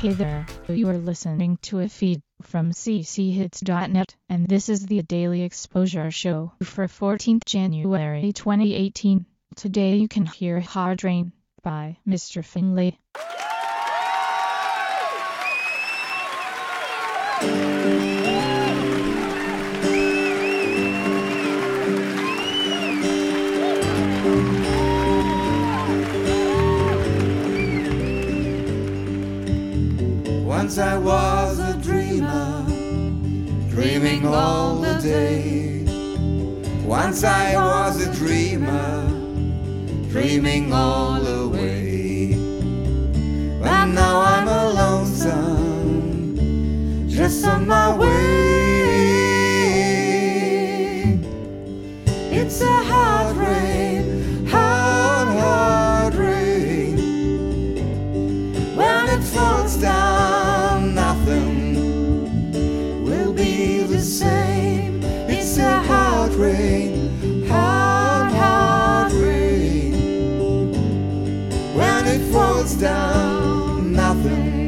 Hey there, you are listening to a feed from cchits.net, and this is the Daily Exposure Show for 14th January 2018. Today you can hear Hard Rain by Mr. Finlay. Once I was a dreamer, dreaming all the day. Once I was a dreamer, dreaming all the way. But now I'm a lonesome, just on my way. It's a hard rain, hard rain. When it falls down, nothing will be the same. It's a hard rain, hard rain. When it falls down, nothing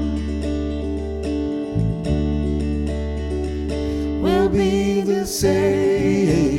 will be the same.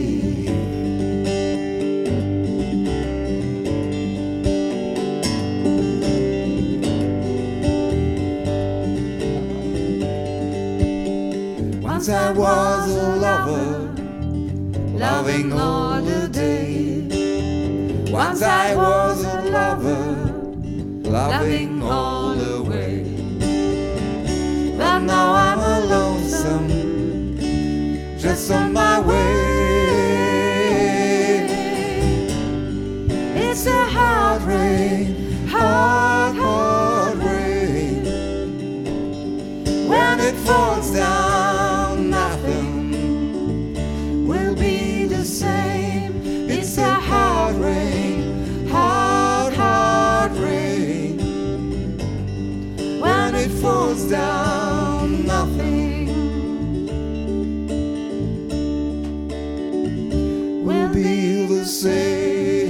Once I was a lover, loving all the day. Once I was a lover, loving all the way. But now I'm a lonesome, just on my way. It's a hard rain, hard rain. When it falls down, nothing will be the same. It's a hard rain, hard rain. When it falls down, nothing will be the same.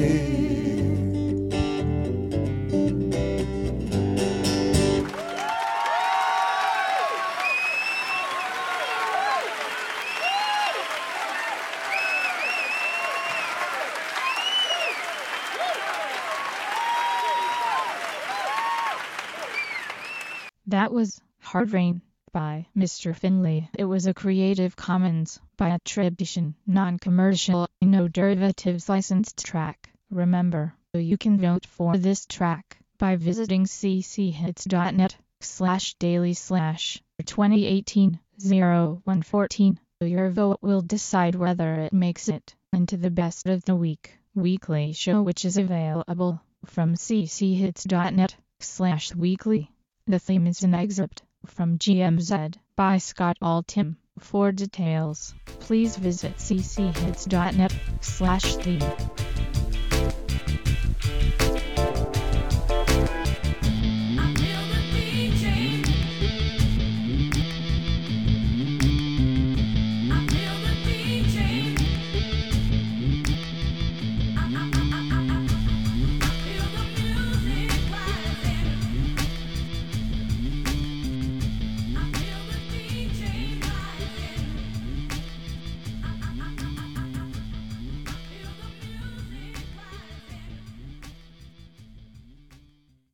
That was Hard Rain by Mr. Finlay. It was a Creative Commons by attribution, non-commercial, no derivatives licensed track. Remember, you can vote for this track by visiting cchits.net/daily/2018-0114. Your vote will decide whether it makes it into the Best of the Week weekly show, which is available from cchits.net/weekly. The theme is an excerpt from GMZ by Scott Altham. For details, please visit cchits.net/theme.